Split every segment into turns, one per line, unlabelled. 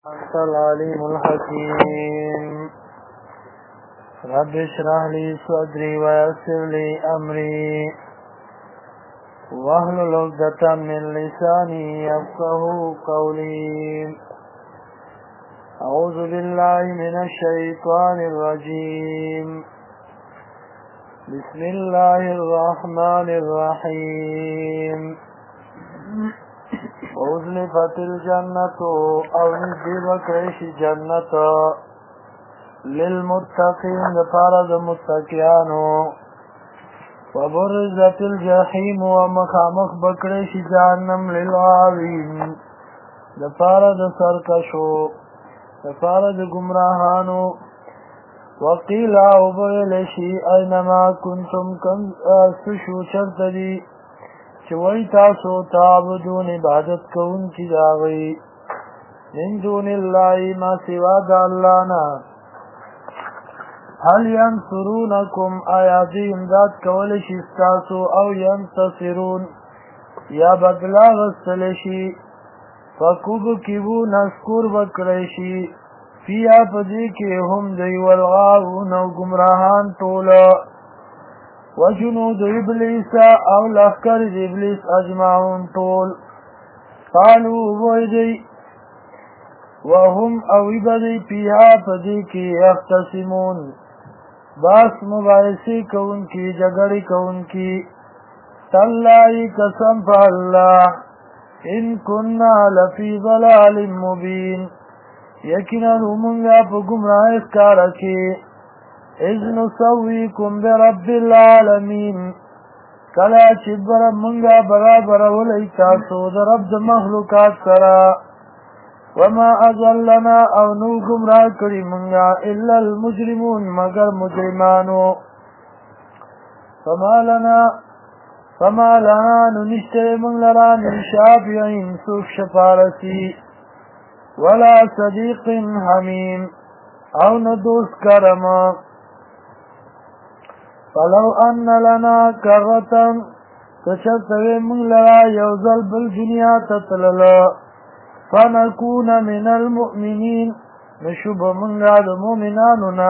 أنت العليم الحكيم رب اشرح لي صدري ويسر لي أمري واحلل عقدة من لساني يفقهوا قولي أعوذ بالله من الشيطان الرجيم بسم الله الرحمن الرحيم وأزلفت الجنة أو نزل كيش جنة للمتقين لفارد متقيانو وبرزت الجحيم ومخامخ بكريش جهنم للغاوين لفارد سرکشو لفارد گمراهانو وقيل أوبيلشي أينما كنتم سشو شرطدي چوئی تاسو تعبدون عبادت کون کی داغی من دون اللہ ما سوا دا اللہ نا هل ینصرونکم آیاتی امداد کولش استاسو او ینتصرون یا بدلا غسلشی فکوب کیبو نسکور بکرشی فیا پدی کے هم دی والغاون و گمراهان طولا وجنود ابلیس او لخکر ابلیس اجمعون طول قالوا ویدی وهم او ابدی پیها پدی کی اختصمون باس مباعثی کون کی جگڑی کون کی تاللہی قسم پا اللہ ان کننا لفی ضلال مبین یقینا منگا پا گمراہ اسکارکی اذ نسویکم برب العالمین کلا چبر منگا برابر ولیتاسو در رب مخلوقات سرا وما ازلنا او نو گمراہ کری منگا الا المجرمون مگر مجرمانو فما لنا ننشتر من لرا من شافعین سوک شفارسی ولا صدیق حمیم او ندوست کرما فلو ان لنا کرتن تشتوی من لرا یوزل بالدنیا تتللا فنکون من المؤمنین نشب من راد مؤمناننا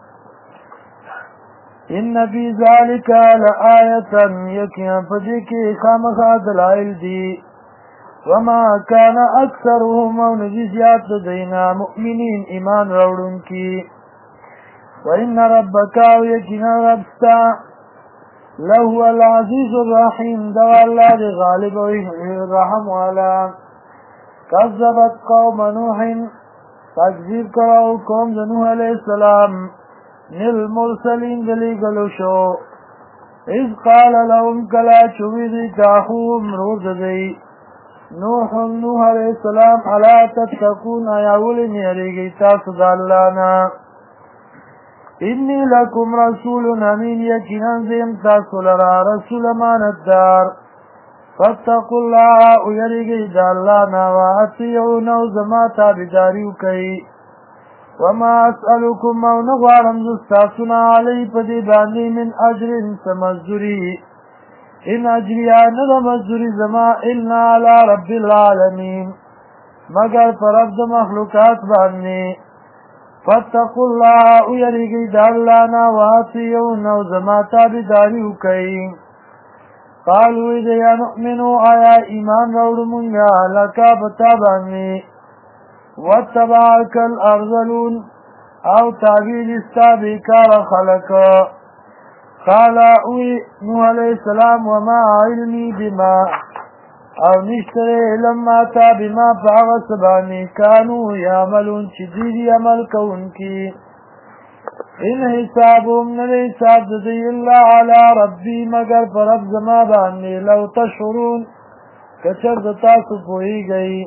ان فی ذالک لآیتا یکیان فدیکی خامخا دلائل دی وما کان اکثرهم او نجیزیات دینا مؤمنین ایمان روڑن کی وَإِنَّ رَبَّكَ وَيَكِنَ رَبْسْتَا لَهُوَ الْعَزِيزُ الرَّحِيمُ دوا اللہ دے غالب رحم والا کذبت قوم نوح تکذیب کرو قوم نوح علیہ السلام للمرسلین دلی گلو شو اذ قال لهم کلا چویدی تاخوم رود دی نوح علیہ السلام علا تتقون آیاولی نیریگی تاسو دالانا انی لکم رسول امین یقینا زیم تاسو لرا رسول امانتدار فاتقوا اللہ یریگی دا اللہ نا واطیعون او زما تابداریو کئی وما اسألکم او نغوارم زستاسونا علی پدی باندی من اجر سمزدوری ان اجریا ند مزدوری زما الا علی رب العالمین مگر پر رب مخلوقات باندی فاتقوا اللہ یریگی دا اللہ نا واطیعون او زما تابداریو کئی قالوا اذا نؤمنو آیا ایمان روڑ منگا لکا بتابانی واتبعک الارذلون او تابیل استابکار خلق قال اوی نوح علیہ السلام وما علمی بما او نشتر علم ماتا بما پاغسبانی کانو یعملون چیزی عمل کون کی ان حسابهم نلے حساب دی اللہ علی ربی مگر پر رب زما بانی لو تشعرون کچر دتاسو پوئی گئی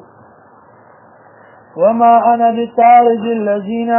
وما انا بطارج اللذین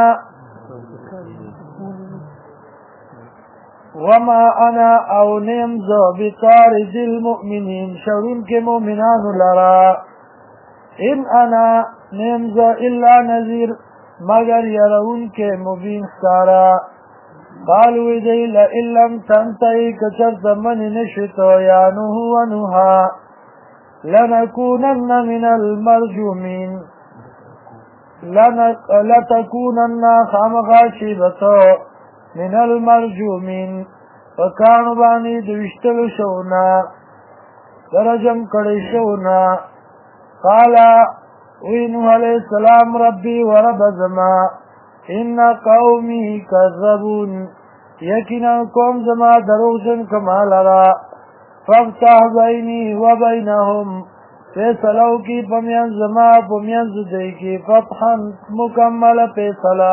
وما انا او نمز بطارج المؤمنین شعرون کے مومنان لرا ان انا نمز الا نذیر مگر یرون کے مبین سارا قالوا دی لئن لم تنتهی کچر زمن نشتو یا نوح و نوحا لنکونن من المرجومین لتكونن خامخا شیبتو من المرجومین فکانو بانی دوشتلو شونا درجم کڑی شونا قالا وی نوح علیہ السلام ربی ورب زما ان قومی کذبون یقینا قوم زما دروغجن کمالرا فافتح بینی و بینهم فیصلو کی پمین زما پمین زدی کی فتحا مکمل فیصلا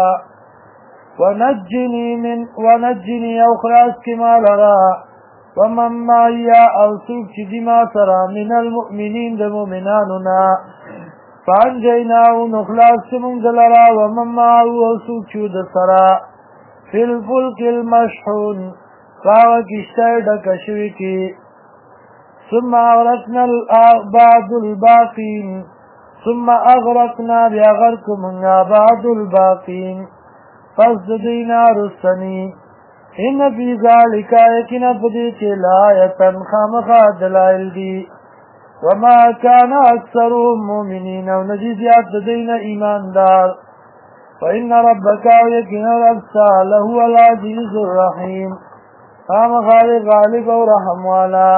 ونجنی او خلاص کی مالرا ومن معیا او سوک چی دیما سرا من المؤمنین دا مؤمنانونا فانجیناو نخلاص سمون دلرا ومن معاو او سوک چو دا سرا فی الفلک المشحون فاوہ کشتای ڈکشوی کی ثم اغرقنا بعد الباقین ثم اغرقنا بیاغرکمنگا بعد الباقین فاسددینا رسنی ان فی ذالک یقینا فدیت لآیتا خامخا دلائل دی وما کان اکثرهم مؤمنین و نجیزیات دین ایماندار فإن ربک یقینا ربسا لهو العزیز الرحیم خامخا غالب و رحم والا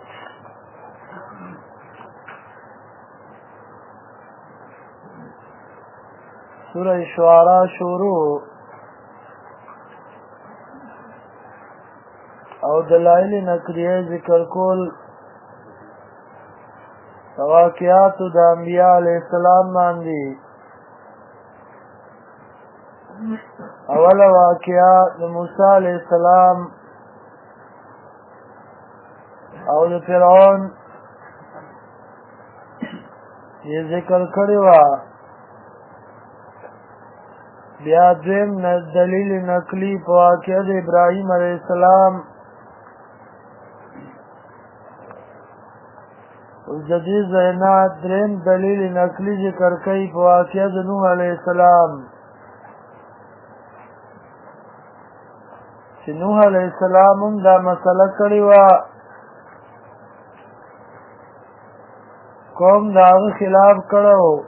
سورہ شعراء شروع او دلائل نقلیه ذکر کول واقعات د انبیاء علیہ السلام باندې اول واقعا د موسی علیہ السلام او د فرعون یہ ذکر کړی و بیا دویم دلیل نقلی په واقعه د ابراهیم علیہ السلام جدید زینات درین دلیل نقلی ذکر کئی په واقعه د نوح علیہ السلام چې نوح علیہ السلام هم دا مسله کړې وه قوم د هغه خلاف کړی و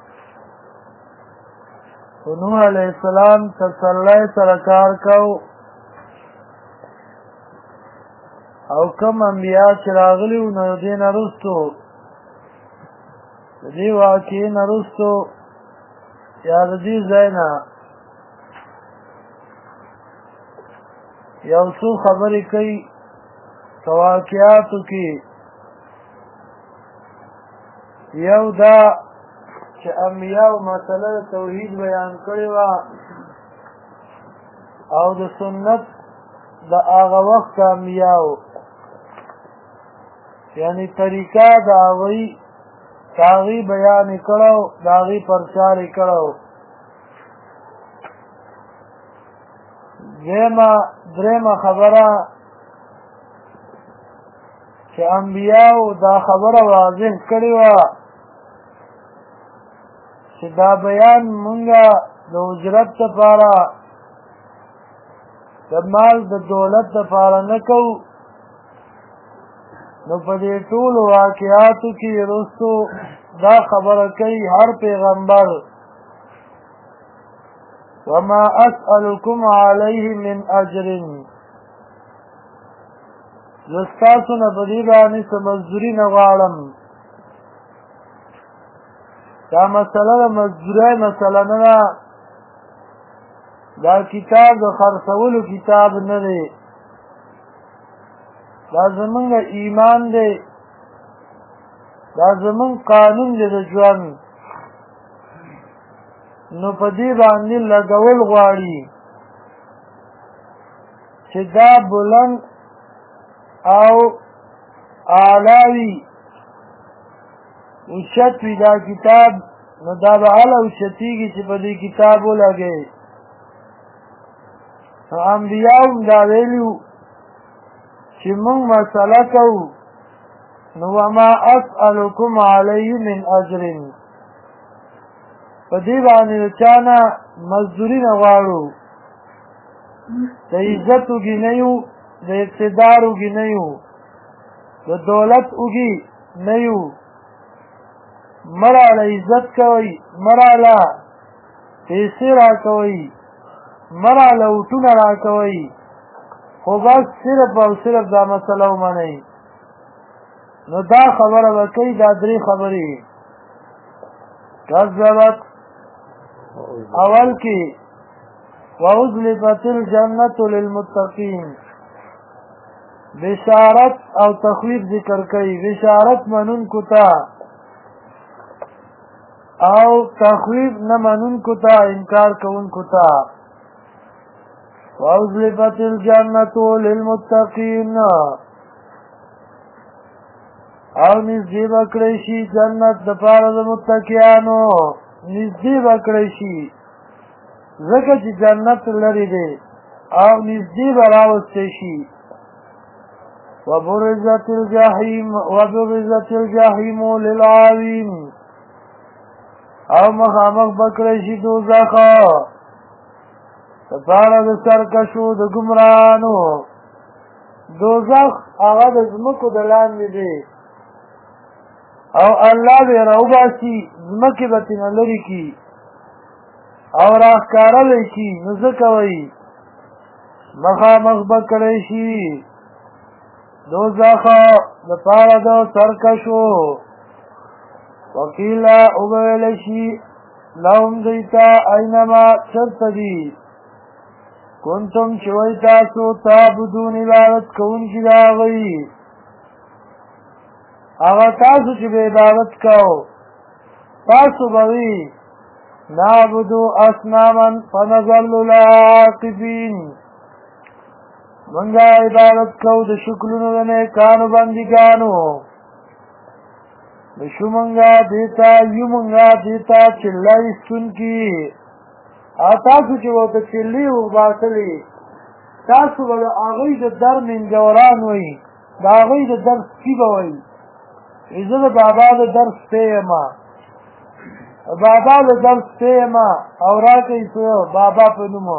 خو نوح علیہ السلام تسلی سره کار کو او کم انبیاء چې راغلي وو نو دې نه وروستو د دې واقعې نه وروستو یا د دې ځای نه یو څو خبرې کوي په واقعاتو کې یو دا چې انبیاء مسله د توحید بیان کړې وه او د سنت د هغه وخت انبیاء یعنی طریقه د هغوی بیان کړو د هغوی پرچار کړو درېمه خبره چې انبیاء دا خبره واضح کړې وه چې دا بیان مونږه د اجرت لپاره د مال د دولت لپاره نه کوو نو په دې ټولو واقعاتو کې وروستو دا خبره کوي هر پیغمبر وما اسألكم علیه من اجر زه ستاسو نه په دې باندې څه مزدوري نه غواړم دا مسله د مزدورۍ مسله نه ده دا کتاب د خرڅولو کتاب نه دی دا زمونږ ایمان دی دا زمونږ قانون دی د ژوند نو په دې باندې لګول غواړي چې دا بلند او اعلی اوچت وي دا کتاب نو دا به هله اوچتېږي چې په دې کتاب ولګئ نو انبیاء هم دا ویلي چې موږ مسله کوو نو وما اسألکم علیه من اجر په دې باندې د چا نه مزدوري نه غواړو د عزت وږي نه یو د اقتدار وږي نه یو د دولت وږي نه یو مراله عزت کوئ مراله پیسې راکوئ مرا لوټونه راکوئ خو بس صرف او صرف دا مسله ومنئ نو دا خبره به کوي دا درې خبرې کذبت اول کې وَأُزْلِفَتِ الْجَنَّةُ لِلْمُتَّقِينَ بشارت او تخویف ذکر کوي بشارت منونکو ته او تخویف نه منونکو ته انکار کوونکو ته وَأُزْلِفَتِ الْجَنَّةُ لِلْمُتَّقِينَ او نزدې بکړی شي جنت د پاره د متقیانو نزدې بکړی شي ځکه چې جنت لري دی او نزدې به راوستی شي وبرزت الجحیم للغاوین او مخامخ بکړی شي دوزخ د پاره د سرکشو د ګمراهانو دوزخ هغه د ځمکو د لاندې دی او الله به راوباسي ځمکې به ترې نه لرې کړي او راښکاره شي نو څه کوئ مخامخ به کړی شي دوزخ دپاره د سرکشو وقیل وبویلی شي لهم دیتا اینما چرته دي کنتم چې وئ تاسو تعبدون عبادت کوونکي د هغوی هغه تاسو چې به عبادت کو تاسو به وي نعبدو اصناما فنظل لها عاکفین منګه عبادت کو د شکلونو د نیکانو بندګانو نشو منګه دیتا یو منګه دیتا چله ایستونکي تاسو چې ورته چلې وباسلې تاسو به د هغوی د در منجوران وئ د هغوی د در سپي به وئ زه د بابا د درس پیما بابا د درس پیما او راکئ څه بابا په نومو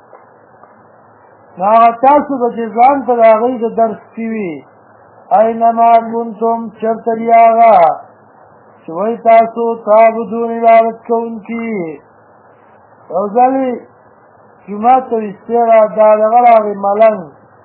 نو هغه تاسو به چې ځان ته د هغوی د درس پي وي اینما کنتم چېرته دي هغه چې وایي تاسو تعبدون عبادت کوونکي یو ځلې جومات ته ویستې دا دغه راغی ملنګ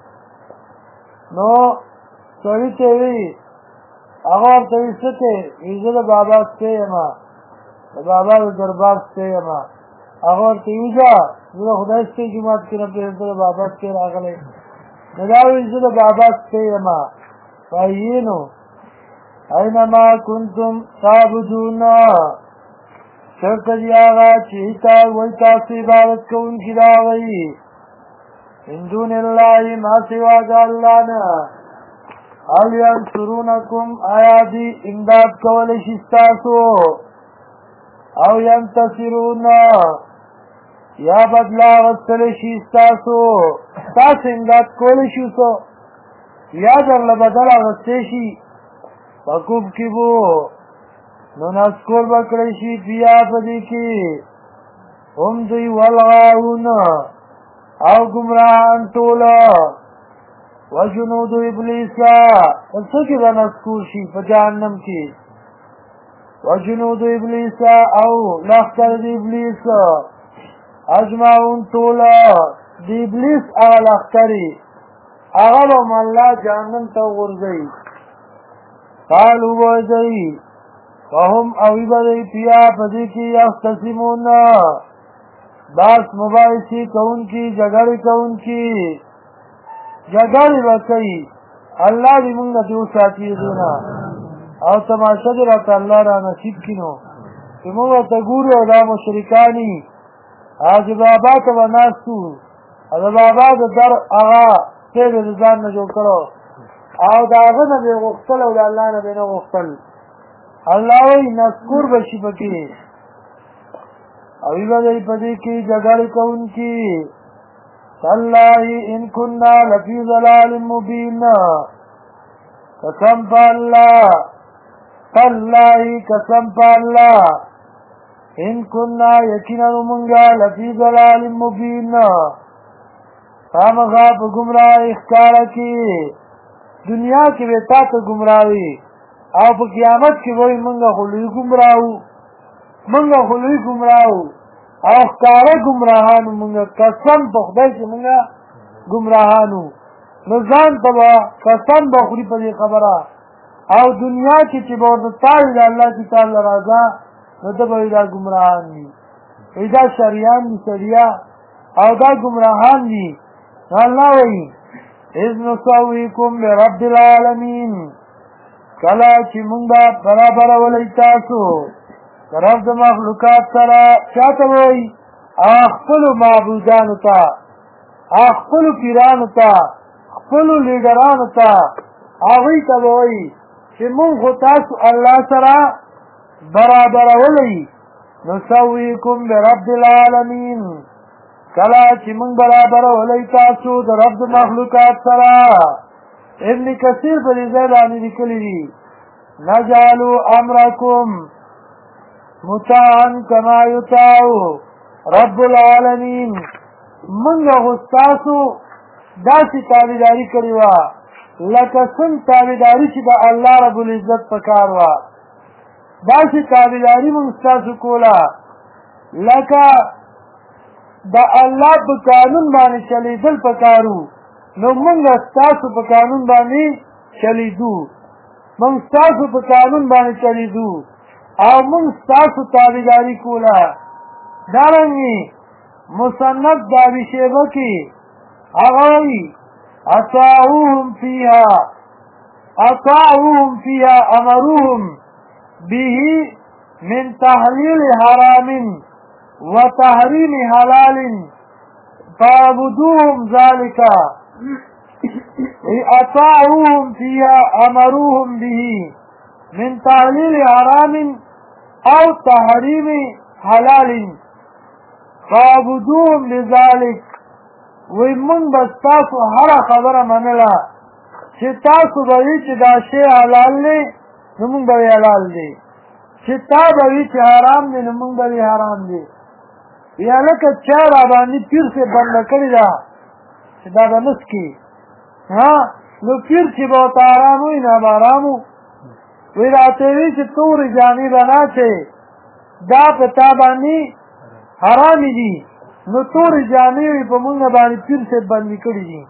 نو سړي ته وي هغه ورته وي څه دی وي زه د بابا سپی یم د بابا د دربار سپی یم هغه ورته وي ځه زه د خدای سپی جومات کې نه پرېږدم د بابا سپی راغلی نو دا وایي زه د بابا سپی یم وایي نو اینما کنتم تعبدون چېرته دي هغه چې وایي تاسو عبادت کوونکي د هغوی من دون الله ما سوا د الله نه هل ینصرونکم آیا دی امداد کولی شي ستاسو او ینتصرون یا بدله اخیستلی شي ستاسو ستاسو امداد کولی شي څه یا درله بدل اخیستی شي فکبکبو نو نسکور به کړی شي بیا په دې کې هم دوی والغاون او ګمراهان ټوله وجنود ابلیس څه کې به نسکور شي په جهنم کې وجنود ابلیس او لښکر د ابلیس اجمعون ټوله د ابلیس هغه لښکرې هغه به هم الله جهنم ته وغورځوي قالو به دوی وهم او وي به دوی فیها په دې کې یختصمون بحث مباحثې کوونکي جګړې کوونکي جګړې به کوي الله دې مونږ نه دې وساتي دې نه او تماشه دې راته الله را نصیب کړي نو چې مونږ ورته ګورو او دا مشرکاني حاجي بابا ته به ناست وو او د بابا د در هغه سیب یې د ځان نه جوړ کړو او د هغه نه به یې غوښتل او د الله نه به یې نه غوښتل الله وایي نسکور به شي پکې او وي به دی په دې کې جګړې کوونکي تالله ان كنا لفي ضلال مبين قسم په الله تالله قسم په الله ان كنا یقینا مونږه لفي ضلال مبين خامخا په ګمراهۍ ښکاره کې دنیا کې به تا ته ګمراهي او په قیامت کې وایي مونږه خو لوی ګمراه وو مونږه خو لوی ګمراه وو او ښکاره ګمراهانو مونږه قسم په خدای چې مونږه ګمراهانو نو ځان ته به قسم به خوري په دې خبره او دنیا کې چې به ورته تاوي د الله کتاب له راځه نو ده به وایي دا ګمراهان دي وایي دا شریان دي سړیا او دا ګمراهان دي الله وایي اذ نسویکم برب العالمین کله چې مونږ به برابرولی تاسو د رب د مخلوقات سره چاته وایي خپلو معبودانو ته خپلو پیرانو ته خپلو لیډرانو ته هغوی ته به وایي چې مونږ خو تاسو الله سره برابرولی نسویکم برب العالمین کله چې مونږ برابرولی تاسو د رب د مخلوقات سره ابن کثیر په دې ځای باندې لیکلي دي نجعلوا امرکم مطاعا کما یطاع رب العالمین مونږ خو ستاسو داسې تابعداري کړې وه لکه څنګه تابعداري چې د الله رب العزت په کار وه داسې تابعداري مونږ ستاسو کوله لکه د الله په قانون باندې چلیدل په کارو نو مونږ ستاسو په قانون باندې چلیدو مونږ ستاسو په قانون باندې چلیدو او مونږ ستاسو تابعداري کوله دارنګې مصنف د ابي شیبه کې هغه وایي اطاعوهم فيها امروهم به من تحلیل حرام وتحریم حلال فاعبدوهم ذلك اطاعوهم فيها امروهم به من تحلیل حرام او تحریم حلال فاعبدوهم لذلك وی مونږ به ستاسو هره خبره منله چې تاسو به وي چې دا شی حلال دی نو مونږ به وي حلال دی چې تا به وي چې حرام دی نو مونږ به وي حرام دی یا لکه چا را باندې پیر سے بنده کړې ده چې دا به نه څکي نو پیر چې به ورته حرام وي نه به حرام وی راته وي چې تورې جامې به نه اچوې دا په تا باندې حرامې دي نو تورې جامې وي په مونږ باندې پیر صاحب بندي کړي دي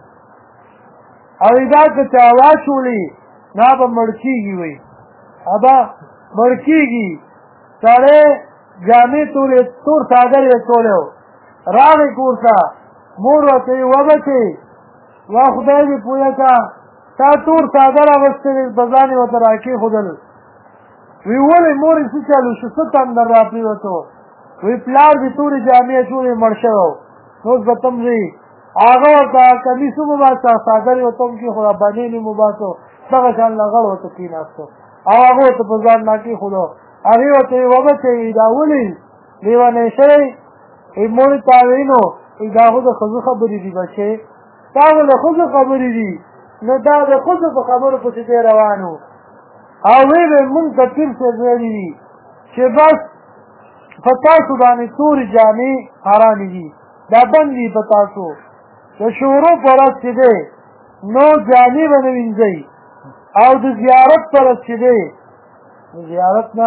او دا که چا واچولې نه به مړ کېږي وی ابا مړ کېږي سړی جامې تور څادر یې چولی و راغی کور ته مور ورته ویې وبچې وا خدای دې پوهه که تا تور څادر اغوستی دی په ځان یې ورته راکېښودل وی ولې مور یې څه چلو شو څه تندر را پرېوتو وی پلار دې تورې جامې اچولې مړ شوی و نو اوس به ته هم ځې هغه ورته کمیس هم وباسه څادر یې ورته هم کېښود بنین یې هم وباسو دغه شان لغړ ورته کېناستو او هغه ورته په ځان راکېښودو هغې ورته ویې وبچې دا ولې لیونی شوی وی مور یې تا ویل نو دا خو د ښځو خبرې دي بچې دا خو د ښځو خبرې دي نو دا د ښځو په خبرو پسې دی روان و او وی به مونږ ته پیر صاحب ویلي دي چې بس په تاسو باندې تورې جامې حرامې دي دا بند دي په تاسو د شورو په ورځ چې دی نو جامې به نه وینځئ او د زیارت په ورځ چې دی د زیارت نه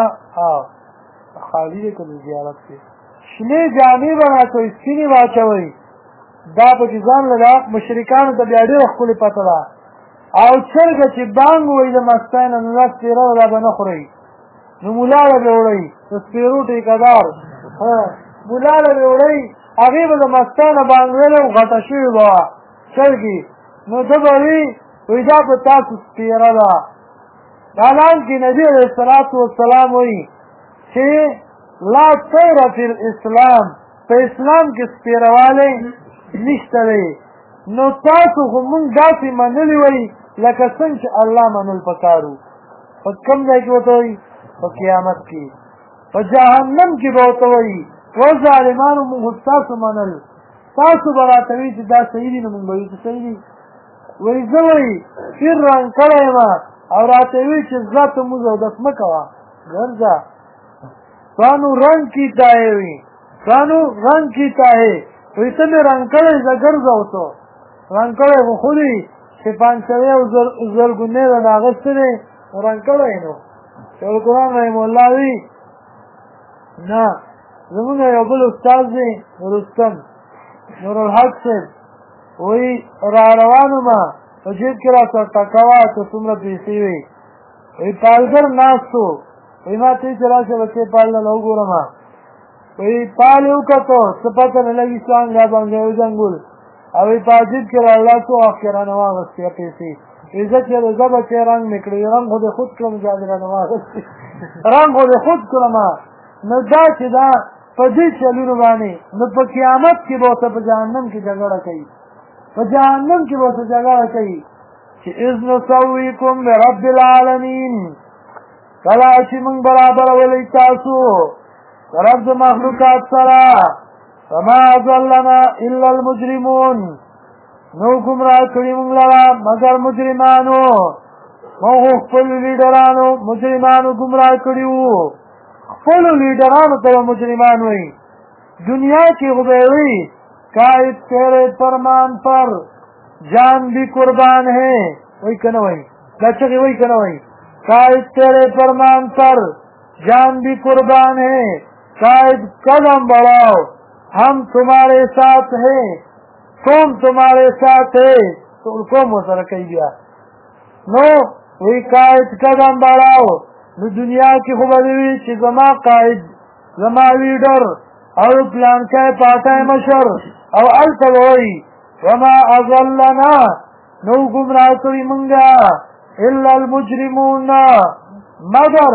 خالي دی که د زیارت کې شنې جامې به نه اچوئ سپینې به اچوئ دا پکې ځان له مشرکانو ته بیا ډېره ښکلې پته ده او چرګه چې بانګ ووایي د ماسپښین نه نو سپېره دا به نه خورئ نو ملا له به وړئ د سپېرو ټیکهدار ملا له به وړئ هغې به د ماسپښینه بانګ ویلی او غټه شوې به وه چرګې نو ده به وي دا په تاسو سپېره ده حالانکې نبي علیه الصلاة والسلام وایي چې لا طیر فی الاسلام په اسلام کې سپېروالی نشته دی نو تاسو خو مونږ داسې منلي وئ لکه څنګه چې الله منل پکار وو په کوم ځای کې ورته وایي په قیامت کې په جهنم کې به ورته وایي و ظالمانو مونږ تاسو منل تاسو به راته وایي چې دا صحیح دي نو مونږ به وایو چې صحیح دي وایي زه وایي پیر رنګ کړی یم او راته وایي چې ځه ته مونځ اودس مه کوه ګرځه سانو رنگ کیتا ہے سانو رنگ کیتا ہے وی ته مې رنګ کړی زه ګرځو تو رنګ کړی خو خو دي چې 500 او زرګونې رانه اخیستی دی رنګ کړی نو شیخ القرآن رحم الله وي نه زمونږ یو بل استاد دی رستم نورالحق صاحب وایي را روان ومه په جیب کې راته ټکه وه چې څومره پیسې وې وایي پالګر ناست و وایي ما ته چې راشه بچې پال نه وګورم وایي پال یې وکتو څه پته نه لګي څانګ را باندې وجنګول او وایي په جیب کې راوړه څو وخت کې رانه واغستې پیسې وایي زه چې زه بچې رنګ مې کړی رنګ خو دې خود کړم چې رانه واغستې رنګ خو دې خود کړم نو دا چې دا په دې چلونو باندې نو په قیامت کې به ورته په جهنم کې جګړه کوي په جهنم کې به ورته جګړه کوي چې اذ نسویکم برب العالمین کله چې موږ برابرولی تاسو رب د مخلوقات سره فما ضلنا الا المجرمون نو ګمراه کړي موږ لره مگر مجرمانو موږ خپل لیډرانو مجرمانو ګمراه کړي وو خپل لیډرانو ته مجرمان وي دنیا کې غبیوي قائد تیرے فرمان پر جان بھی قربان ہے وہی کہنا وہی کچھ وہی کہنا وہی قائد تیرے فرمان پر جان بھی قربان ہے قائد قدم بڑھاؤ ہم تمہارے ساتھ ہیں قوم تمہارے ساتھ ہے تو قوم ہو سر کہی گیا نو وہی قائد قدم بڑھاؤ نو دنیا کی خبروی چی زما قائد زما لیڈر او پلان کا پاتا مشر او التوئی وما اضلنا نو گمراہ کوي منگا الا المجرمون مگر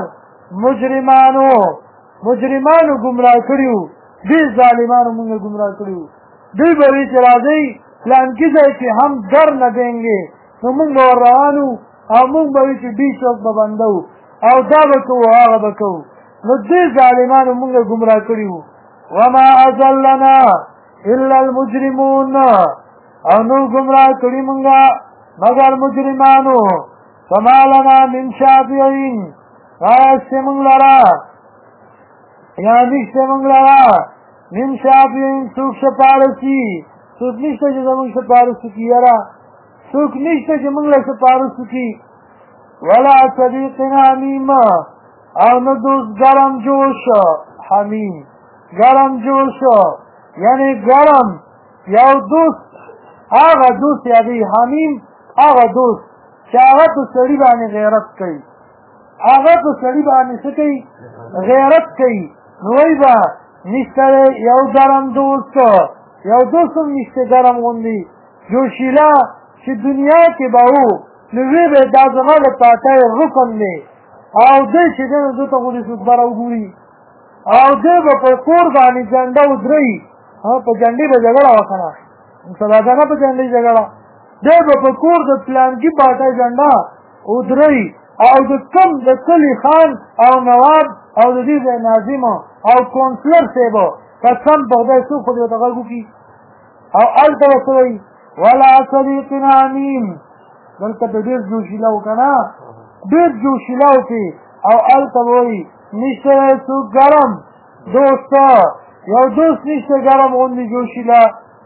مجرمانو گمراہ کړیو دې ظالمانو موږ گمراہ کړیو دوی به وی چې راځي پلان کې ځای چې هم در نه دینګي نو موږ روانو او موږ به چې دې څوک به بندو او دا به کوو هغه به کوو نو دې ظالمانو موږ گمراہ کړیو وما اضلنا الا المجرمون او نو گمراہ کړي مونږه مگر مجرمانو فما لنا من شافعين راست مونږ لرا یا نشته مونږ لرا من شافعين څوک شپارسي څوک نشته چې زمونږ شپارسي کیرا څوک نشته چې مونږ له شپارسي کی ولا صديقنا حميم او نو دوست ګرم جوش حميم گرم جوش یعنی گرم یو دوست آغا دوست یعنی حمیم آغا دوست چې آغا تو سړی باندې غیرت کوي آغا تو سړی باندې څه کوي غیرت کوي نو وای با نشته یو گرم دوست یو دوست هم نشته گرم غوندي جوشیلا چې دنیا کې به وو نو وی به دا زما د پاټای رکن دی او دې چې دې ته غوډي سود بار وګوري او دې په کور باندې جنډه ودري ها په جنډي به جګړه وکړه سلادانه په جنډي جګړه دې په کور د پلان کې پاټای جنډه ودري او د کم د کلی خان او نواب او د دې ناظم او کونسلر سیبو قسم په دې څو خو دې دغه کی او الته وسوي ولا صديقنا امين دلته ډېر جوشیلاو کنه ډېر جوشیلاو کې او الته وایي نشته سو گرم دوست یو دوست نشته گرم غوندي جوشیلا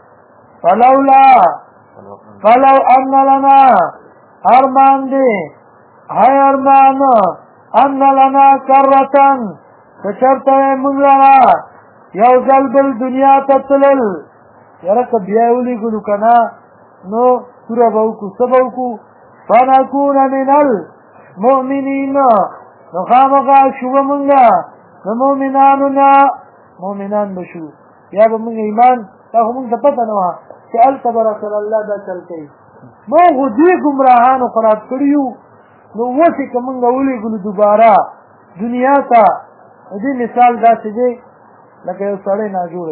فلو ان لنا ارمان دی های ارمان ان لنا کرتن کچرته موږ لرا یو ځل بل دنیا ته تلل یاره که بیا ولیږلو که نه نو توره به وکړو څه به وکړو فنکون من المؤمنین نو خامخا شو به مونږ د مؤمنانو نه مؤمنان به شو یا به مونږ ایمان دا خو مونږ ته پته نه وه چې هلته به رسول الله دا چل کوي مونږ خو دې ګمراهانو خراب کړي یو نو اوسې که مونږ ولیږلو دوباره دنیا ته دې مثال داسې دی لکه یو سړی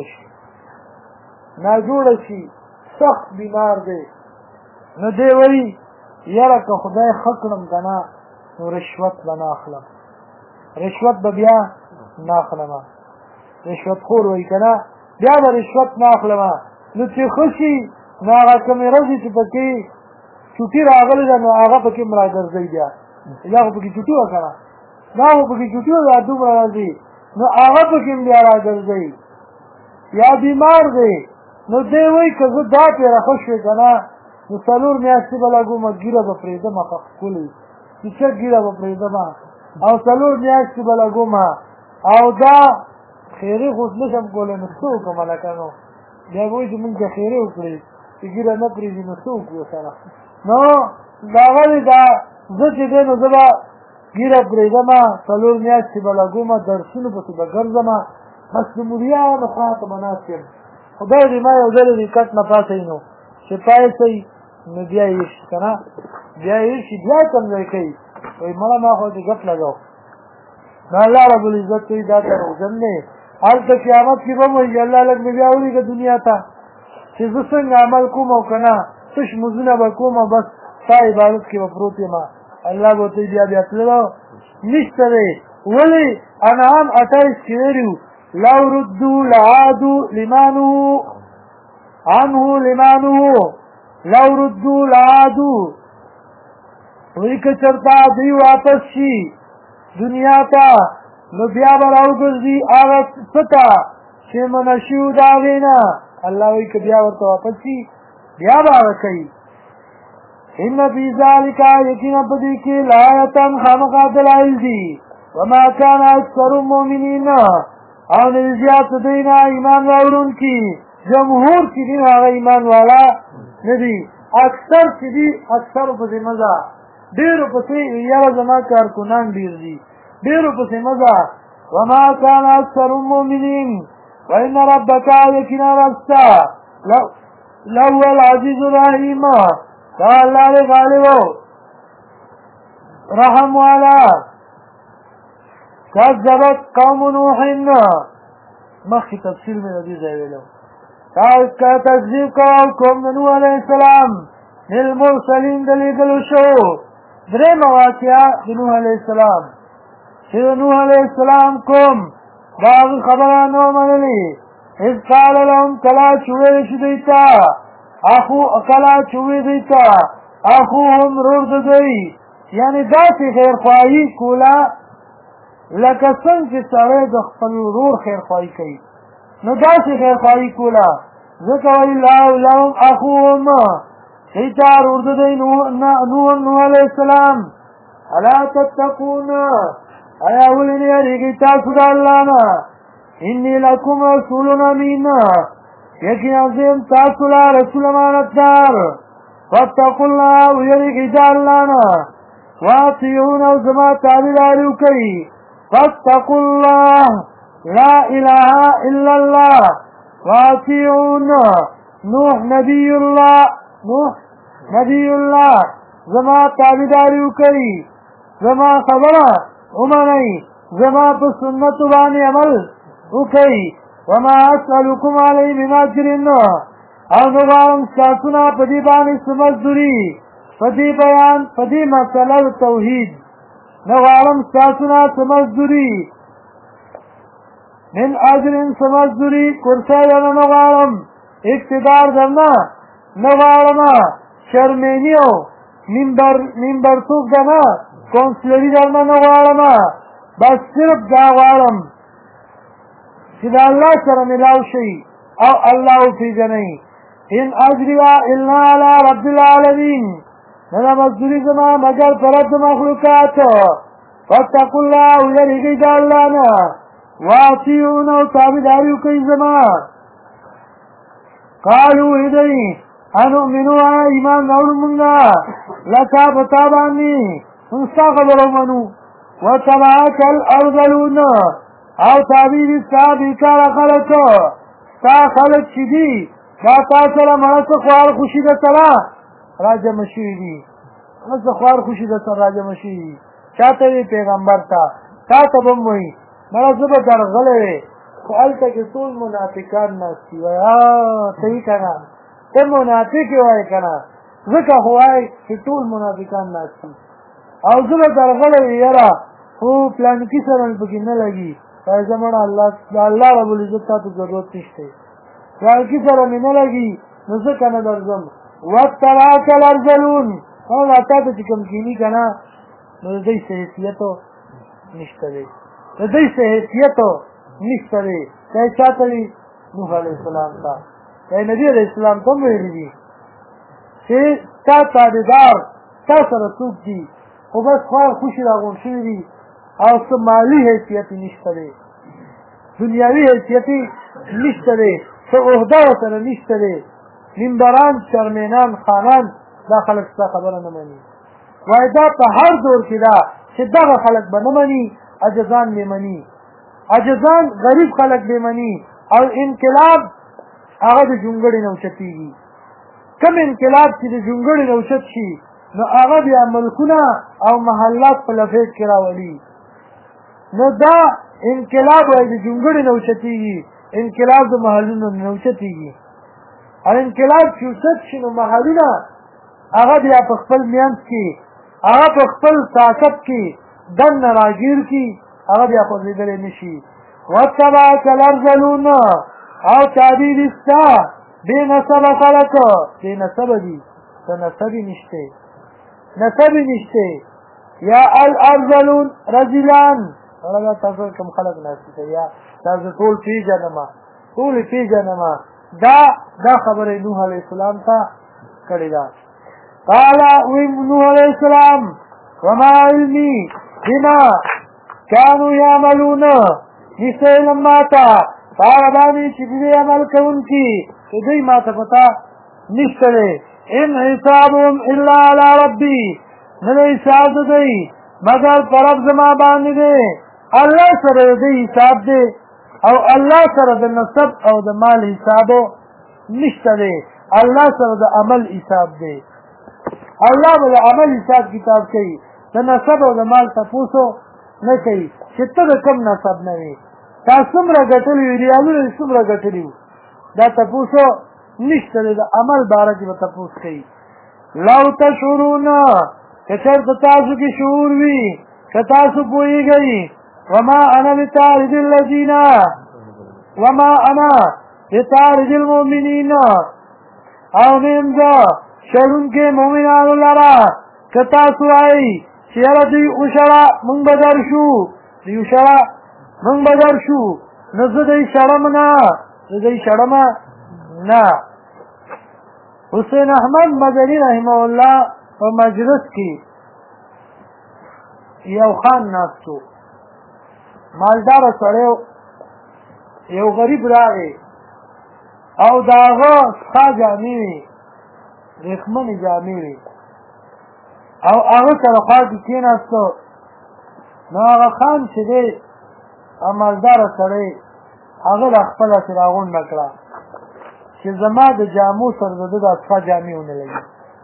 ناجوړه شي سخت بیمار دی نو دی وایي یاره که خدای ښه کړم که نه نو رشوت به نه اخلم رشوت به بیا نه اخلم رشوت خور وایي که نه بیا به رشوت نه اخلم نو چې ښه شي نو هغه کمې ورځې چې پکې چوټي راغلی ده نو هغه پکې هم راګرځوي بیا دا خو پکې چوټي وه که نه دا خو پکې چوټي وه دا دومره راځي نو هغه پکې هم بیا راګرځوي یا بیمار دی نو دی وایي که زه دا پرې ښه شوې که نه نو څلور میاشتې به لګومه ګیره به پرېږدم ښه ښکلې چې ګیره به پرېږدم او څلور میاشتې به لګومه او دا خیرې خو نشم کولی نو څه وکړم هلکه نو بیا به وایي چې مونږ ته خیرې وکړې چې ږیره نه پرېږدي نو څه وکړو سره نو دغه دی دا زه چې دی نو زه به ږیره پرېږدم 4 میاشتې به لګوم درسونو پسې به ګرځم بس د مریانو خواته به ناست یم خدای دې ما یو ځل دې کټ نه پاتوي نو چې پایسئ نو بیا یې شي که نه بیا یې شي بیا کمځای کوي وایي مړه ما خو دې ګپ لګو نو الله رب العزت کوي دا دروغجن دی هلته قیامت کې به م وایي الله لږ مې بیا ولیږه دنیا ته چې زه څنګه عمل کوم او که نه تش مزونه به کوم او بس ستا عبادت کې به پروت یم الله به ورته بیا تللو نشته دی ولې انعام 28 کې ویلي لو ردوا لعادوا لما نهوا عنه لو ردوا لعادوا وایي که چېرته دوی واپس شي دنیا ته نو بیا به راوګرځي هغه څه ته چې منع شوي د هغې نه الله وایي که بیا ورته واپس شي بیا به هغه کوي ان فی ذلک یقینا په دې کې لآیة خامخا دلایل دي وما کان اکثر المؤمنین او نه زیات دوی نه ایمان راوړونکي جمهور چې دي هغه ایمان والا نه دي اکثر چې دي اکثر پسې مزه ډېرو پسې یاره زما کارکنان ډېر دي ډېرو پسې مزه وما کان اکثر المؤمنین وان ربک یقینا ربستا لهو العزیز الرحیم دا اللہ دے غالبو رحم والا کذبت قوم نوحن مخی تفسیر میں ندی زیویلو کا تکذیب کرو قوم نوح علیہ السلام للمرسلین دلیگلو شو درے مواقعہ نوح علیہ السلام چھ نوح علیہ السلام قوم باغ خبرانو منلی اذ قال لهم کلا چوئے شدیتا کلا چوي دیتا اخوهم رور دی یعنی داسې خیرخواهي کوله لکه څنګه چې سړی د خپل ورور خیرخواهي کوي نو داسې خیرخواهي کوله ځکه وایي لهم اخوهم دیتا رور دی نوح علیه السلام الا تتقون ایا ولې نه یریږئ تاسو د الله نه انی لکم رسول امین یقینا زم تاسو لا رسول امانتدار واتقوا الله ویریږئ د الله نه واطیعون او زما تابعداري وکئ فاتقوا الله لا اله الا الله واطیعون نوح نبی الله زما تابعداري وکئ زما خبره ومنئ زما په سنتو باندې عمل وکئ وما اسألكم علیه من اجر او نغارم ساتونا پدی بانی سمزدوری پدی بیان پدی مسئلہ توحید نغارم ساتونا سمزدوری من اجر سمزدوری کرسا یانا نغارم اقتدار درنا نغارم شرمینیو منبر توک درنا کونسلری درنا نغارم بس صرف دا غارم چې د الله سره ملاو شي او الله وپېژنئ ان اجریا الا علی رب العالمین نه ده مزدوري زما مګر په رب د مخلوقاتو فاتقوا الله ویریږئ د الله نه واطیعون او تابعداري وکئ زما قالو ویدئ انؤمنو ایمان راوړو مونږه لکه په تا باندې مونږ ستا خبره ومنو وتبعک الارذلون او تابعی دی ستا بیکار خلق ستا خلق چی دی دا تا سره مړه څه خوار خوشي ده سره راجمع شوي دي څه خوار خوشي ده سره راجمع شوي دي چا ته وي پیغمبر ته تا ته به م وایي مړه زه به درغلی وې خو هلته کې ټول منافقان ناست دي وایي صحیح که نه ته منافق یې وایې که نه ځکه خو وایي چې ټول منافقان ناست دي او زه به درغلی وې یاره خو پلانکي سره مې پکې نه لګي فایزه مړه الله رب العزت تا ته ضرورت نشته پلانکي سره مې نه لګي نو زه که نه درځم واتبعک الارذلون هغه تا ته چې کوم کیني که نه نو د دوی څه حیثیتو نشته دی د دوی څه حیثیتو نشته دی دا یې چا ته وي نوح علیه السلام ته دا یې نبي علیه السلام ته هم ویلي دي چې تا تابعدار تا سره څوک دي خو بس خوار خوشي راغونډ شوي دي او څه مالي حیثیت یې نشته دی دنیاوي حیثیت نشته دی څه عهده ورسره نشته دی منبران چرمینان خانان دا خلک ستا خبره نه مني وایي دا په هر دور کې ده چې دغه خلک به نه مني عجزان به مني عجزان غریب خلک به مني او انقلاب هغه د جونګړې نه اوچتېږي کوم انقلاب چې د جونګړې نه اوچت شي نو هغه بیا ملکونه او محلات په لفیت کې راولي نو دا انقلاب وایي د جونګړې نه اوچتېږي انقلاب د محلونو نه اوچتېږي او انقلاب چې اوچت شي نو محلونه هغه بیا په خپل میانځ کې هغه په خپل طاقت کې دننه راګیر کړي هغه بیا خوځېدلی نه شي واتبعک الارذلون او تابع دي ستا بې نسبه خلک بې نسبه دي څه نسب یې نشته نسب یې نشته یا الارذلون رذلان هغه تاسو کوم خلک ناست یا تاسو ټول پیژنما ټول پیژنما دا خبره نوح علیه السلام ته کړې ده قال نوح علیه السلام وما علمي بما كانوا يعملون نشته علم ماته هغه باندې چې دوی عمل کوونکي چې دوی ماته پته نشته دی ان حسابهم الا على ربي نه دی حساب د دوی مګر په رب زما باندې دی الله سره د حساب دی او الله سره د نسب او د مال حسابو نشته دی الله سره د عمل حساب دی الله به د عمل حساب کتاب کوي د نسب او د مال تپوسو نه کوي چې ته د کوم نسب نه وي تا څومره ګټلي وي ریالونه یې څومره ګټلي وو دا تپوسو نشته دی د عمل باره کې به تپوس کوي لو تشعرون که چېرته تاسو کې شعور وي که تاسو پوهېږئ وما انا بطارد الذین وما انا بطارد المؤمنین او نیم زه شړونکی مؤمنانو لره که تاسو وایئ چې یاره دوی وشړه موږ به در شو دوی وشړه موږ به در شو نو زه دوی شړم نه زه دوی شړم نه حسین احمد مدني رحمه الله په مجلس کې یو خان ناستو مالدار سړی یو غریب راغی او د هغه ستا جامې وې ریښمنې جامې وې او هغه سره خوا کې کېناستو نو هغه خان چې دی مالداره سړی هغه را خپله چې راغونډه کړه چې زما د جامو سره د ده دا ستا جامې ونه لګي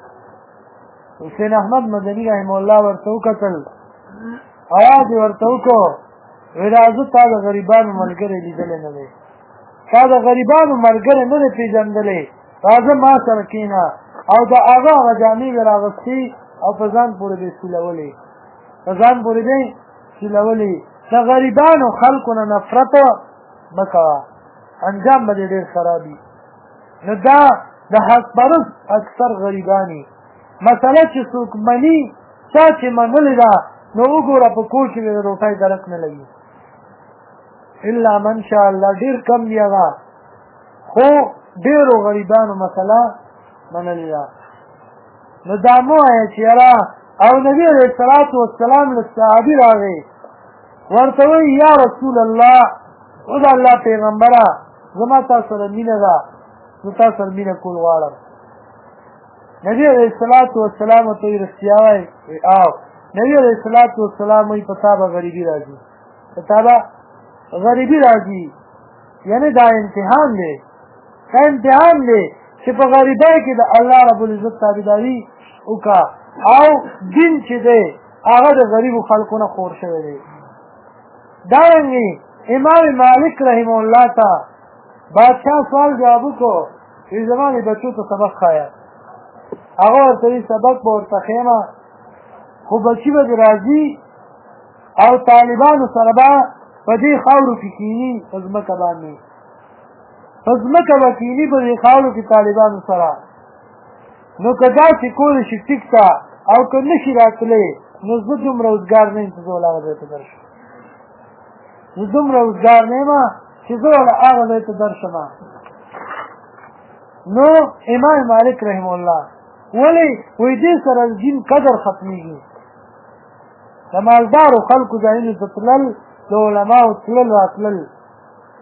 حسین احمد مدني رحمه الله ورته وکتل اواز یې ورته وکړو وی راځه تا د غریبانو ملګری لیدلی نه دی تا د غریبانو ملګری نه دی پېژندلی راځه ما سره کښېنه او د هغه جامې به راغستې او په ځان پورې به یې سولولې په ځان پورې به یې سولولې د غریبانو خلکو نه نفرت مه کوه انجام به دې ډېر خراب وي نو دا د حق پرست اکثر غریبانې مسله چې څوک مني چا چې منلې ده نو وګوره په کور کې د روټۍ درک نه لګي الا من شاء الله ډېر کم دی هغه خو ډېرو غریبانو مسله منلې ده نو دا مه وایه چې یاره او نبي علیه الصلاة والسلام له صحابي راغی ورته وایي یا رسول الله او د الله پیغمبره زما تا سره مینه ده زه تا سره مینه کول غواړم نبي علیه الصلاة والسلام ورته وایي رښتیا وایي او نبی علیہ الصلاة والسلام وی پتا با غریبی راځي پتا با غریبی راځي یعنی دا امتحان دی دا امتحان دی چې په غریبۍ کې د الله رب العزت تابعداري وکړه او دین چې دی هغه د غریبو خلکو نه خور شوی دی دارنګې امام مالک رحمه الله ته بادشاه سوال جواب وکړو چې زما دې بچو ته سبق ښایه هغه ورته وایي سبق به ورته ښیمه خو بچی به راځي او طالبانو سره به په دې خاورو کې کښېني په ځمکه باندې په ځمکه به کښېني په دې خاورو کې طالبانو سره نو که داسې کولی شي ټیک ته او که نه شي راتلی نو زه دومره روزګار نه یم چې زه وله هغه ځای ته درشم زه دومره روزګار نه یم چې زه وله هغه ځای ته درشم نو امام مالک رحمه الله ولې وایي دې سره د دین قدر ختمیږي د مالدارو خلکو ځایونو ته تلل د علماو تلل راتلل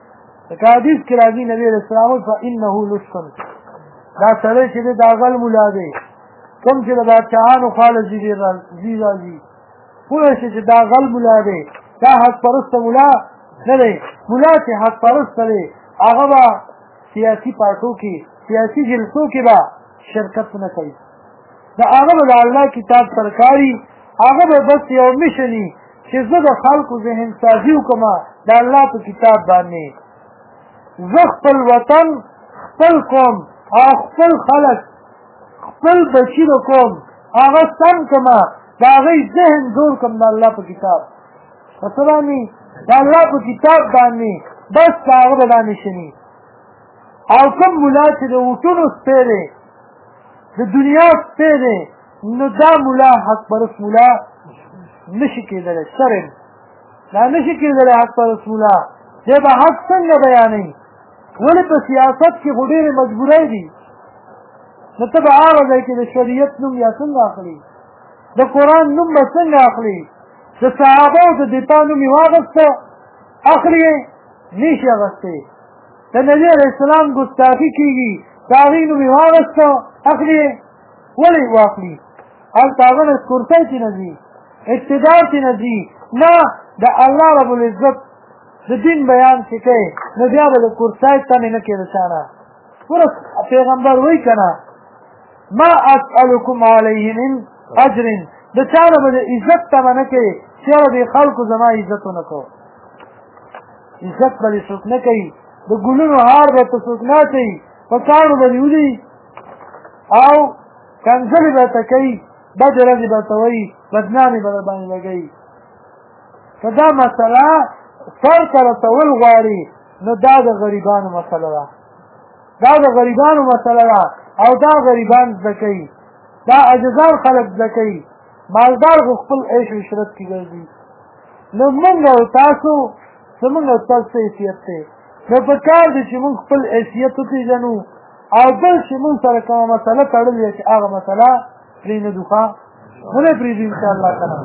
لکه حدیث کې راځي نبی علیه السلام فإنه لص دا سړی چې دی دا غل ملا دی کوم چې د بادشاهانو خواله ځي راځي پوه شي چې دا غل ملا دی دا حق پرسته ملا نه دی ملا چې حق پرسته دی هغه به سیاسي پارټو کې سیاسي جلسو کې به شرکت نه کوي دا هغه به د الله کتاب سرکاري هغه به بس یو مشني چې زه د خلکو ذهن سازي وکړم د الله په کتاب باندې زه خپل وطن خپل قوم او خپل خلک خپل بچي د قوم هغه سم کړم د هغوی ذهن جوړ کړم د الله په کتاب په څه باندې د الله په کتاب باندې بس د هغه به دا مشني او کوم ملا چې د وټونو سپی دی د دنیا سپی دی نو دا ملا حق پرست ملا نشي کېدلی شرم دا نشي کېدلی حق پرست ملا دی به حق څنګه بیانوي ولې په سیاست کې خو ډېرې مجبورۍ دي نو ته به هغه ځای کې د شریعت نوم یا څنګه اخلي د قرآن نوم به څنګه اخلي د صحابو د دفاع نوم یې واخېسته اخلي یې نشي اخیستی د نبي علیه السلام ګستاخي کېږي د هغې نوم یې واخېسته اخلي یې ولې واخلي هلته هغه نه کرسۍ چې نه ځي اقتدار چې نه ځي نه د الله رب العزت د دین بیان چې کوي نو بیا به د کرسۍ تمې نه کوي د چا نه ګوره پیغمبر وایي که نه ما اسألکم علیه من اجر د چا نه به د عزت تمه نه کوي چې یاره دې خلکو زما عزت ونه کو عزت به دې څوک نه کوي د ګلونو هار به ته څوک نه اچوي په کاڼو به دې ولي او کنځلې به ته کوي بدې ورځې به ته وایي بدنامې به در باندې لګوي که دا مسله سر ته رسول غواړي نو دا د غریبانو مسله ده دا د غریبانو مسله ده او دا غریبان زده کوي دا عجزان خلک زده کوي مالدار خو خپل عیش و عشرت کې ګرځي نو موږ او تاسو زموږ او ستاسو څه حیثیت دی نو په کار دی چې موږ خپل حیثیت وپېژنو او بل چې موږ سره کومه مسله تړلې ده چې هغه مسله پرېنږدو ښه ولې پرېږدو انشاءالله کنه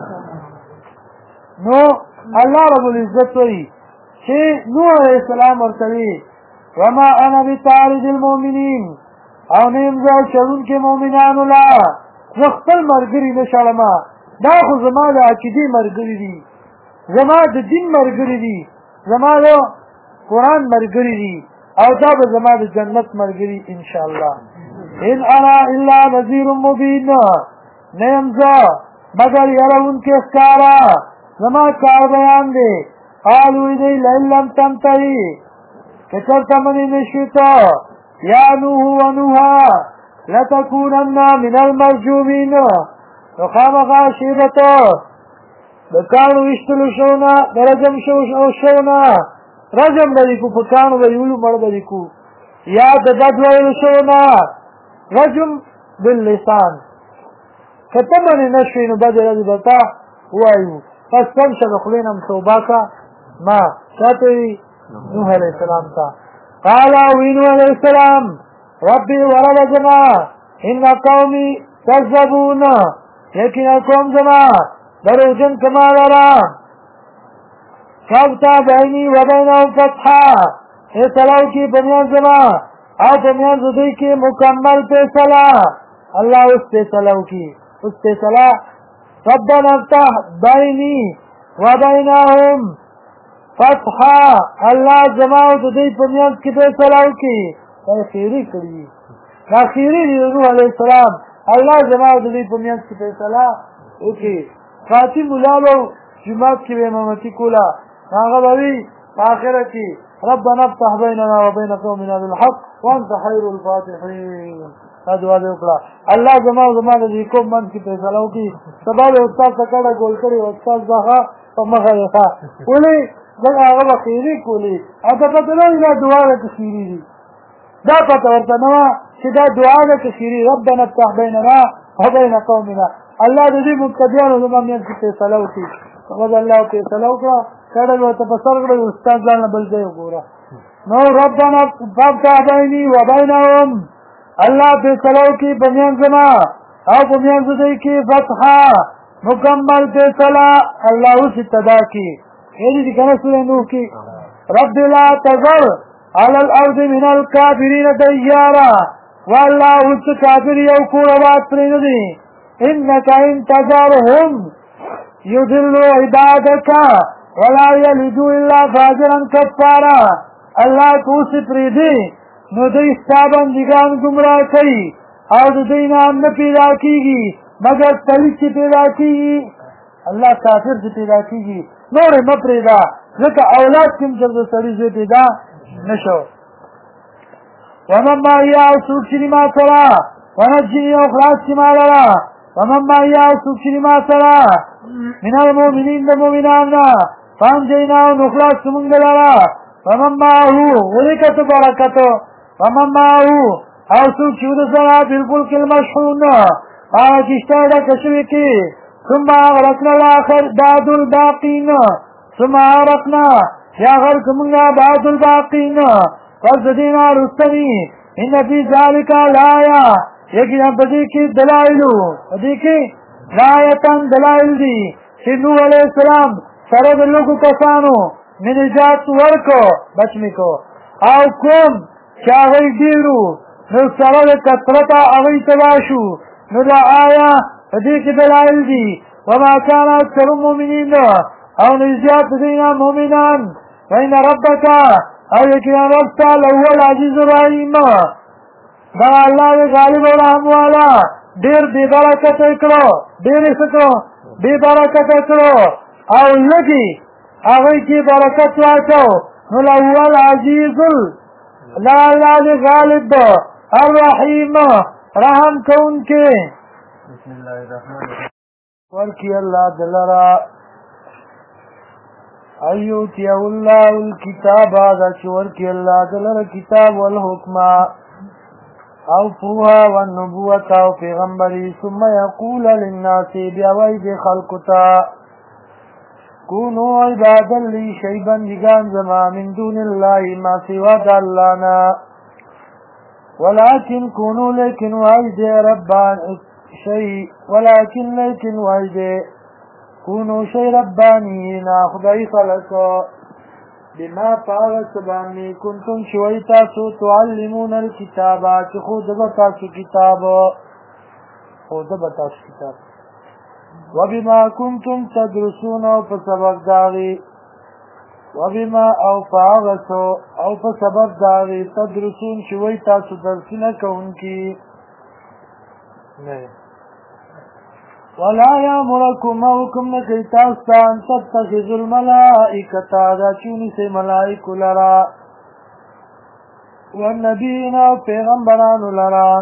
نو الله رب العزت وایي چې نوح علیه السلام ورته وي وما انا بطارد المؤمنین او نه یم زه شړونکی مؤمنانو له زه خپل ملګري نه شړمه دا خو زما د عقیدې ملګري دي زما د دین ملګري دي زما د قرآن ملګري دي او دا به زما د جنت ملګري انشاءالله ان انا الا نذیر مبین نه یم زه مګر یرونکی ښکاره زما کار بیان دی قالوا دی لئن لم تنتهی که چېرته منې نه شوې ته یا نوح و نوحا لتکونن من المرجومین نو خامخا شی به ته د کاڼو ویشتلو شونه د رجم شونه رجم به دې کړو په کاڼو به یې ولو مړ به دې کړو یا د بد ویلو شونه رجم باللسان که ته منې نه شوې نو بدې ورځې به تا ووایو پس کم شه د خولې نه م توبه کړه ما چا ته وي نوح علیه السلام ته قال نوح علیه السلام ربي ورب زما ان قومي كذبون یقینا قوم زما دروغجن کما لرا فافتح بیني وبینهم فتحا فیصلو کی بمیان زما او بمیان دوی کی مکمل فیصله الله اس فیصلو کی اس فیصله ربنا افتح بیني وبینهم فتحا الله زما او دوی بمیان کی فیصلو کی خیری کړي دا خیری دی نوح علیه السلام الله زما او دوی بمیان کی فیصله وکړي خاطی ملالو جماعت کې به امامتي کوله هغه به وي په آخره کې ربنا افتح بیننا وبین قومنا بالحق وانت خیر الفاتحین دا دعا دې وکړه الله زما او زما د دې قوم منځ کې فیصله وکړي سبا به استاد ته کډه ګول کړي استاد هغه په مخه یې ښه ولې دغه هغه به خیري کولې او ته پته نه وي دا دعا ده که خیري دي دا پته ورته نه وه چې دا دعا ده که خیري ربنا افتح بیننا وبین قومنا الله د دې مبتدیانو زما منځ کې فیصله وکړي هغه الله فیصله وکړه کډه ورته په سر کړه استاد ځان نه بل ځای وګوره نو ربنا افتح بیني وبینهم الله فیصله وکړي په میان زما او په میان دوی کې فتحه مکمل فیصله الله اوس ابتدا کړي یعنې دې که نه سورې نوح کې رب لا تذر على الارض من الكافرين ديارا والله وچ کافر یو کوربات پریدی انك ان تذرهم يضلوا عبادك ولا يلدوا الا فاجرا كفارا الله توسی پریدی نو دی ستابن دیگان گمراه کئی او دی نام نه پیدا کیږي مگر تلی چې پیدا کیږي الله کافر چې پیدا کیږي نور نه پیدا ځکه اولاد کوم چې سړي چې پیدا نشو ومن ما يعصوك ما ترى ونجني وخلاص ما لرى ومن ما يعصوك ما ترى من المؤمنين المؤمنان فانجيناه ونخلاص من لرى ومن ما هو ولكت بركته ومن ما هو عصوك شود سرى بالفلك المشحون اشتهد كشوكي ثم أغرقنا الآخر بعد الباقين ثم أغرقنا يا غرق منا بعد الباقين فالذين رستني إن في ذلك الآية يجب أن بديك دلائل بديك لآية دلائل دي شنو عليه السلام سرد اللوكو كسانو من إجات ورکو بچمکو او کم چاغی دیرو نو سرد کترتا اغی تباشو نو دا آية بديك دلائل دي وما كان أكثر المؤمنين او نزيات دينا مؤمنان فإن ربك او یقینا رب تعالی هو العزیز الرحیم دا الله غالب او رحم والا ډیر بے برکت کړو ډیر څه بے برکت کړو او لګي هغه کې برکت واچو نو هو العزیز لا الله غالب الرحیم رحم کون کې بسم الله الرحمن الرحیم ورکی الله دلرا ایوتیه الله الكتاب دا چور کی الله دلر کتاب والحکم او فوها والنبوة او پیغمبری ثم یقول للناس بیاوید خلقتا کونو عبادا لی شیبا دیگان زما من دون الله ما سوا دا اللہنا ولكن کونو لیکن وعید ربان شیء ولكن لیکن وعید کونو شی ربانیین خدای خلقو بما پاغت بانی کنتم شوی تاسو تعلمون الكتابا چه خود بتاسو کتاب وبما کنتم تدرسون او پسبب داغی وبما او پاغتو او پسبب داغی تدرسون شوی تاسو درسنه کونکی ولا يأمركم وكم نكيتاستا أن تتخذوا الملائكة دا چوني سي ملائك لرا والنبيين وپیغمبران لرا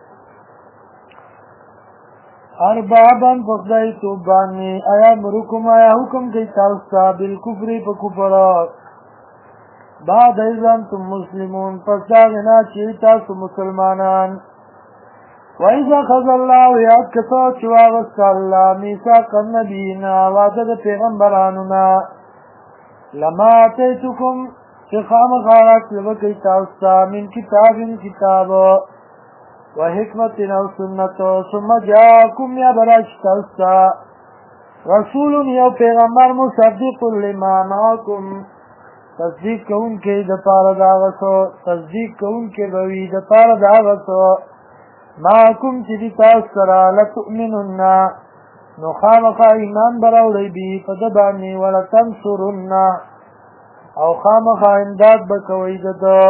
اربابا فخدای توبانی ایامرکم آیا حکم کیتاستا بالکفر پکفر بعد ایزان تم مسلمون پس داغنا چیتاسو مسلمانان وَإِذَا خَذَ اللَّهُ يَأْكَتَا چواغسك اللہ ميثاق النبيين وعدد پیغمبراننا لما آتيتكم شخام خارات لبكي تاوستا من كتاب كتاب وحكمة أو سنة ثم جاءكم يا براش تاوستا رسول يو پیغمبر مصدق لما معكم تصدیق کون کے دپار داغسو تصدیق کون کے بوی دپار داغسو ماکم چی دی تاثرا لتؤمنن نخامقا ایمان براولی بی فدبانی ولتنصرن او خامقا امداد بکوی ددو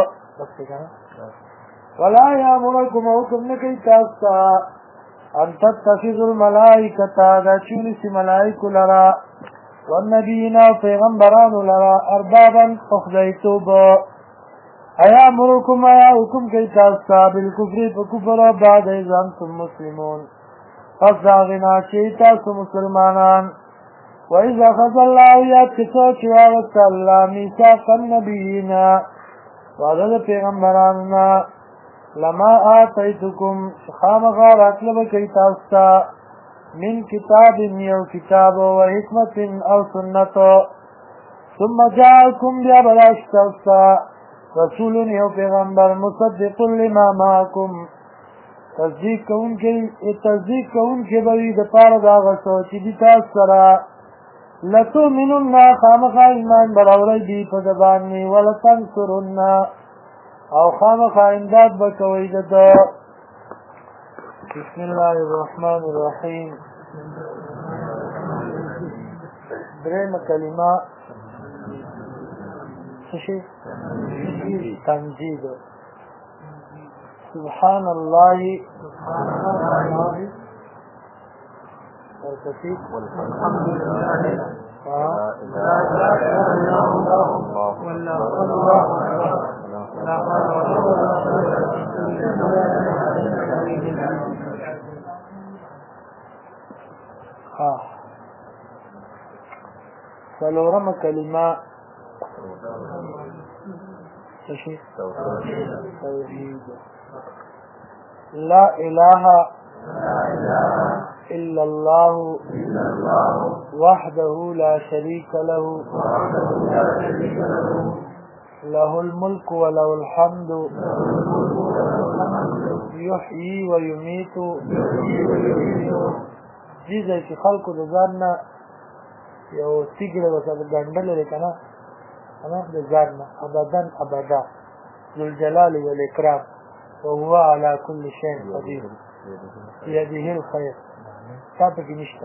ولا یامرکم حکم نکی تاستا ان تتخذوا الملائکتا دا چونسی ملائکو لرا والنبیین و پیغمبران لرا اربابا اخدیتوبو ایامرکم آیا حکم کی تاستا بالکفر فکفر بعد اذا انتم مسلمون پس داغنا چیتاسو مسلمانان وَإِذَا خَذَ اللَّهُ يَأْتِكَ چواغت اللہ ميثاق النبيين وعدد پیغمبراننا لما آتيتكم خامغا راتلب کی تاستا من کتاب یو کتاب وحکمت او سنت ثم جاءكم بیا براش تاستا رسول یو پیغمبر مصدق لما معكم تصدیق کون کے بوی دپار داغسو چی دی تاثرا لتؤمنن خامخا ایمان براوری دی پدبانی ولتنصرن او خامخا امداد به کوئ د ده. بسم الله الرحمن الرحیم. درېیمه کلمه څه شي؟ تمجید. سبحان الله ورکتی والحمد لله لا اله الا الله والله اکبر لا حول ولا قوة الا بالله. څلورمه کلمه توحید. لا اله الا الله وحده لا شريك له له الملك وله الحمد يحيي ويميت. دې ځای کې خلکو د ځان نه یو تیګره ورته ګنډلې که نه د ځان نه ابدا ابدا ذوالجلال والاکرام وهو على كل شيء قدير بيده الخير. دا پکې نشته.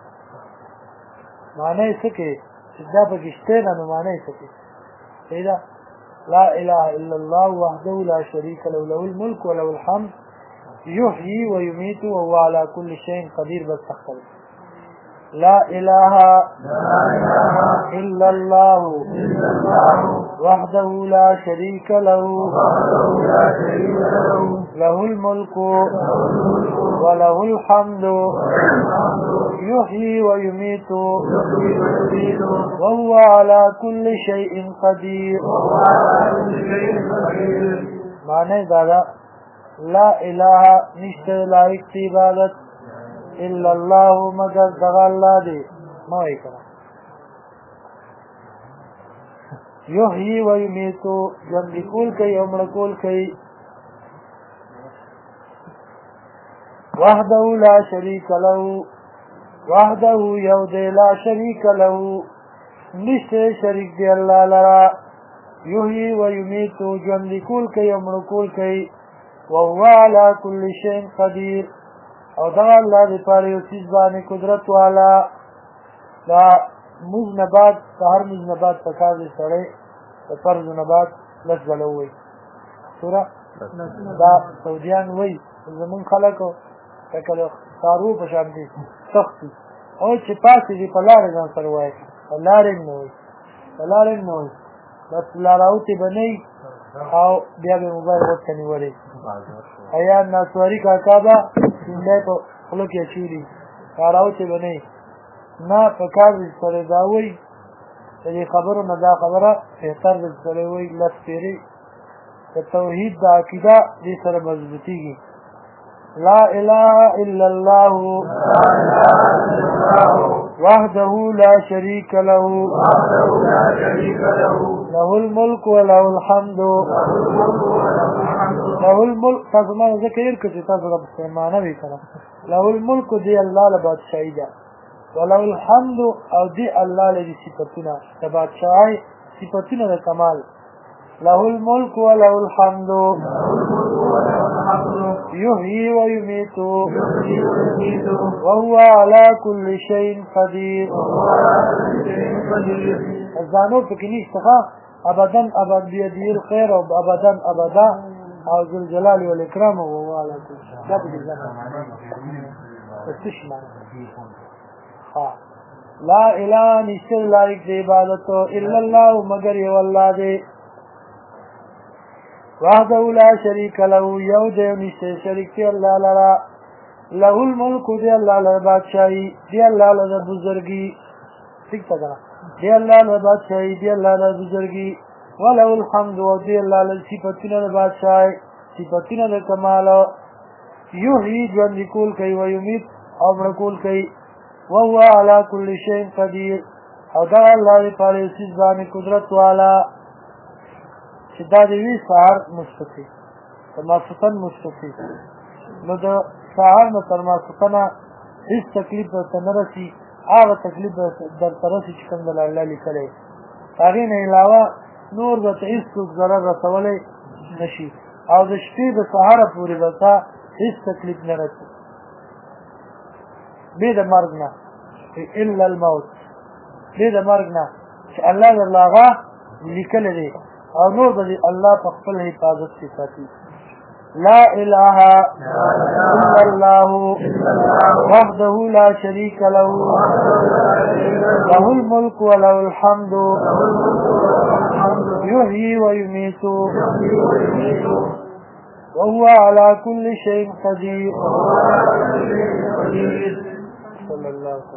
معنی یې څه کې چې دا پکې شته نه، نو معنی یې څه کې صحیح ده. لا اله الا الله وحده لا شريك له له الملك وله الحمد يحيي ويميت وهو على كل شيء قدير. بس تختلف لا اله الا الله وحده لا شريك له له الملك وله الحمد يحيي ويميت وهو على كل شيء قدير. معنی دا لا اله نشته لایق دی عبادت الا الله مگر دغه الله دی. ما وایي کنه یحیی و یمیتو، ژوندي کول کوي او مړه کول کوي. وحده لا شریک له، وحده یو دی، لا شریک له نشته شریک دی الله لرا. یحیی و یمیتو، ژوندي کول کوي او مړه کول کوي. وهو على كل شيء قدير، او دا الله دې پاره یو څیز باندې قدرت والا. دا موږ نه بعد د هر موږ نه بعد پکار دی سړی د فرض نه بعد لس بله ووایي. سوره دا سعودیان وایي زمونږ خلکو لکه د څاروو په شان دي سخت دي، او چې پاسې دي په لارې ځان سره وایي، په لارې نه وایي، په لارې نه وایي، بس لاراوتې به نه وي او بیا به موبایل ورته نیولی. یا ناسواري کاکا به شونډی په خوله کې اچولي، لاراوتې به نه وي. نه په کار دې سره دا وایي د دې خبرو نه دا خبره بهتر دې سره وایي لس پېرې د توحید د عقیده دې سره مضبوطېږي. لا اله الا الله وحده لا شريك له له الملك وله الحمد له الملك. تاسو ما ذکر کړئ چې تاسو د مسلمانانو وي کنه. له الملك دی الله له بادشاہي ده، وله الحمد او دی الله له صفاتونه د بادشاہي صفاتونه د کمال. له الملك وله الحمد يحيي ويميت وهو على كل شيء قدير. الزانو پکې نشته ابدا ابد بيده الخير او ابدا ابدا او ذو الجلال والاكرام وهو على كل شيء. دا به ځکه لا اله نشته لایق دی عبادت الا الله مگر یو الله دی. وحده لا شریک له، یو دی نشته شریک دی الله لرا. له الملک دی الله لرا بادشاہی، دی الله لرا بزرگی. ٹھیک تا کنا دی الله لرا بادشاہی، دی الله لرا بزرگی. وله الحمد و دی الله لرا صفاتونه د بادشاہی صفاتونه د کمال. یحیی ژوندي کول کوي و یمیت او مړه کول کوي. وهو على كل شيء قدير، او دا الله دې پاره یو څیز باندې قدرت والا. چې دا د وي سهار مستفي د ماسخوتن مستفي، نو د سهار نه تر ماسخوتنه هېڅ تکلیف درته نه رسي. هغه تکلیف درته رسي چې کوم د الله لیکلی. هغې نه علاوه نور به ته هېڅ څوک ضرر رسولی نشي او د شپې د سهار پورې به تا هیڅ تکلیف نه رسي بې د مرګ نه الا الموت بې د مرګ نه چې الله درله هغه لیکلی دی او نور به الله په خپل حفاظت کې ساتي لا اله الا الله وحده لا شريك له له الملك وله الحمد يحيي ويميت وهو على كل شيء قدير صلى الله عليه وسلم